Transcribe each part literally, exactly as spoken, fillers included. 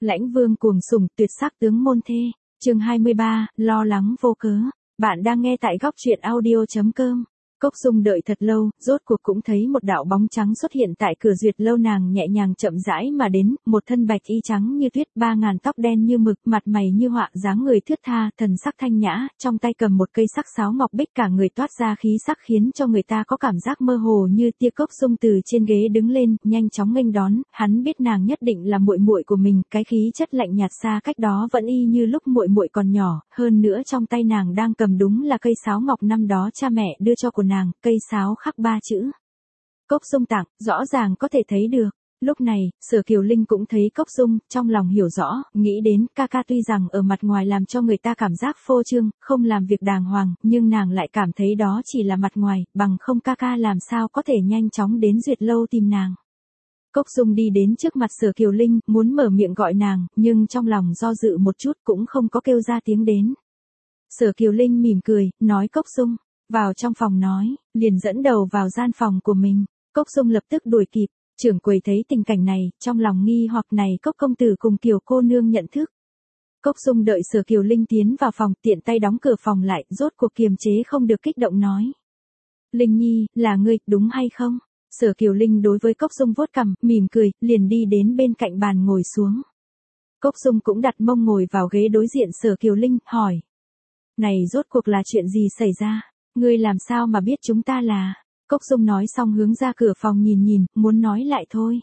Lãnh vương cuồng sủng tuyệt sắc tướng môn thê, chương hai mươi ba, lo lắng vô cớ. Bạn đang nghe tại góc truyện audio chấm com. Cốc Dung đợi thật lâu, rốt cuộc cũng thấy một đạo bóng trắng xuất hiện tại cửa duyệt lâu, nàng nhẹ nhàng chậm rãi mà đến, một thân bạch y trắng như tuyết, ba ngàn tóc đen như mực, mặt mày như họa, dáng người thướt tha, thần sắc thanh nhã, trong tay cầm một cây sắc sáo ngọc bích, cả người toát ra khí sắc khiến cho người ta có cảm giác mơ hồ như tia. Cốc Dung từ trên ghế đứng lên, nhanh chóng nghênh đón, hắn biết nàng nhất định là muội muội của mình, cái khí chất lạnh nhạt xa cách đó vẫn y như lúc muội muội còn nhỏ, hơn nữa trong tay nàng đang cầm đúng là cây sáo ngọc năm đó cha mẹ đưa cho của nàng, cây sáo khắc ba chữ Cốc Dung tặng, rõ ràng có thể thấy được. Lúc này, Sở Kiều Linh cũng thấy Cốc Dung, trong lòng hiểu rõ, nghĩ đến ca ca tuy rằng ở mặt ngoài làm cho người ta cảm giác phô trương, không làm việc đàng hoàng, nhưng nàng lại cảm thấy đó chỉ là mặt ngoài, bằng không ca ca làm sao có thể nhanh chóng đến duyệt lâu tìm nàng. Cốc Dung đi đến trước mặt Sở Kiều Linh, muốn mở miệng gọi nàng, nhưng trong lòng do dự một chút cũng không có kêu ra tiếng đến. Sở Kiều Linh mỉm cười, nói Cốc Dung, vào trong phòng nói, liền dẫn đầu vào gian phòng của mình. Cốc Dung lập tức đuổi kịp, trưởng quầy thấy tình cảnh này, trong lòng nghi hoặc này Cốc công tử cùng Kiều cô nương nhận thức. Cốc Dung đợi Sở Kiều Linh tiến vào phòng, tiện tay đóng cửa phòng lại, rốt cuộc kiềm chế không được kích động nói. Linh Nhi, là ngươi, đúng hay không? Sở Kiều Linh đối với Cốc Dung vuốt cằm, mỉm cười, liền đi đến bên cạnh bàn ngồi xuống. Cốc Dung cũng đặt mông ngồi vào ghế đối diện Sở Kiều Linh, hỏi. Này rốt cuộc là chuyện gì xảy ra? Ngươi làm sao mà biết chúng ta là... Cốc Dung nói xong hướng ra cửa phòng nhìn nhìn, muốn nói lại thôi.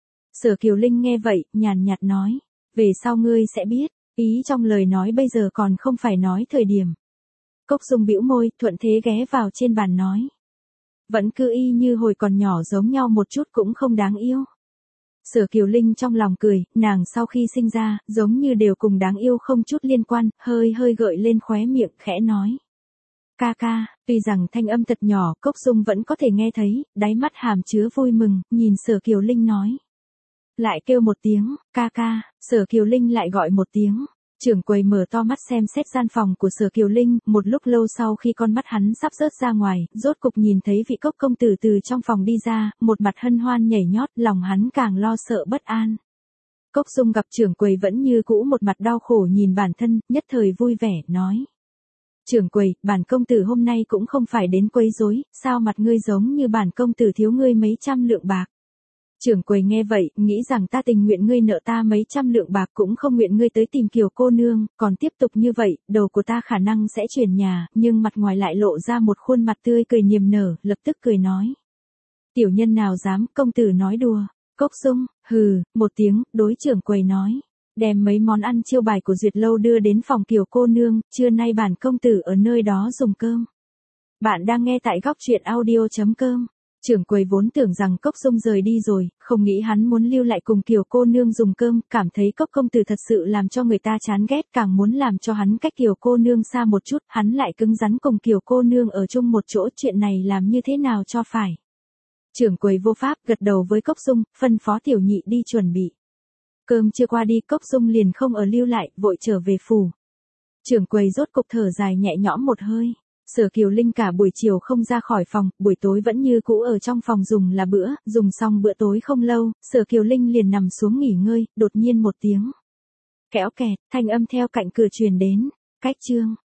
Sở Kiều Linh nghe vậy, nhàn nhạt nói. Về sau ngươi sẽ biết, ý trong lời nói bây giờ còn không phải nói thời điểm. Cốc Dung bĩu môi, thuận thế ghé vào trên bàn nói. Vẫn cứ y như hồi còn nhỏ giống nhau một chút cũng không đáng yêu. Sở Kiều Linh trong lòng cười, nàng sau khi sinh ra, giống như đều cùng đáng yêu không chút liên quan, hơi hơi gợi lên khóe miệng, khẽ nói. Ca ca, tuy rằng thanh âm thật nhỏ, Cốc Dung vẫn có thể nghe thấy, đáy mắt hàm chứa vui mừng, nhìn Sở Kiều Linh nói. Lại kêu một tiếng, ca ca, Sở Kiều Linh lại gọi một tiếng. Trưởng quầy mở to mắt xem xét gian phòng của Sở Kiều Linh, một lúc lâu sau khi con mắt hắn sắp rớt ra ngoài, rốt cục nhìn thấy vị Cốc công tử từ trong phòng đi ra, một mặt hân hoan nhảy nhót, lòng hắn càng lo sợ bất an. Cốc Dung gặp trưởng quầy vẫn như cũ một mặt đau khổ nhìn bản thân, nhất thời vui vẻ, nói. Trưởng quầy, bản công tử hôm nay cũng không phải đến quấy rối, sao mặt ngươi giống như bản công tử thiếu ngươi mấy trăm lượng bạc. Trưởng quầy nghe vậy, nghĩ rằng ta tình nguyện ngươi nợ ta mấy trăm lượng bạc cũng không nguyện ngươi tới tìm Kiều cô nương, còn tiếp tục như vậy, đầu của ta khả năng sẽ chuyển nhà, nhưng mặt ngoài lại lộ ra một khuôn mặt tươi cười niềm nở, lập tức cười nói. Tiểu nhân nào dám, công tử nói đùa. Cốc Dung, hừ, một tiếng, đối trưởng quầy nói. Đem mấy món ăn chiêu bài của duyệt lâu đưa đến phòng Kiều cô nương, trưa nay bản công tử ở nơi đó dùng cơm. Bạn đang nghe tại góc truyện audio chấm com. Trưởng quầy vốn tưởng rằng Cốc Dung rời đi rồi, không nghĩ hắn muốn lưu lại cùng Kiều cô nương dùng cơm, cảm thấy Cốc công tử thật sự làm cho người ta chán ghét, càng muốn làm cho hắn cách Kiều cô nương xa một chút, hắn lại cứng rắn cùng Kiều cô nương ở chung một chỗ, chuyện này làm như thế nào cho phải. Trưởng quầy vô pháp gật đầu với Cốc Dung, phân phó tiểu nhị đi chuẩn bị. Cơm chưa qua đi, Cốc Dung liền không ở lưu lại, vội trở về phủ. Trưởng quầy rốt cục thở dài nhẹ nhõm một hơi. Sở Kiều Linh cả buổi chiều không ra khỏi phòng, buổi tối vẫn như cũ ở trong phòng dùng là bữa, dùng xong bữa tối không lâu, Sở Kiều Linh liền nằm xuống nghỉ ngơi, đột nhiên một tiếng. Kéo kẹt, thanh âm theo cạnh cửa truyền đến. Cách chương,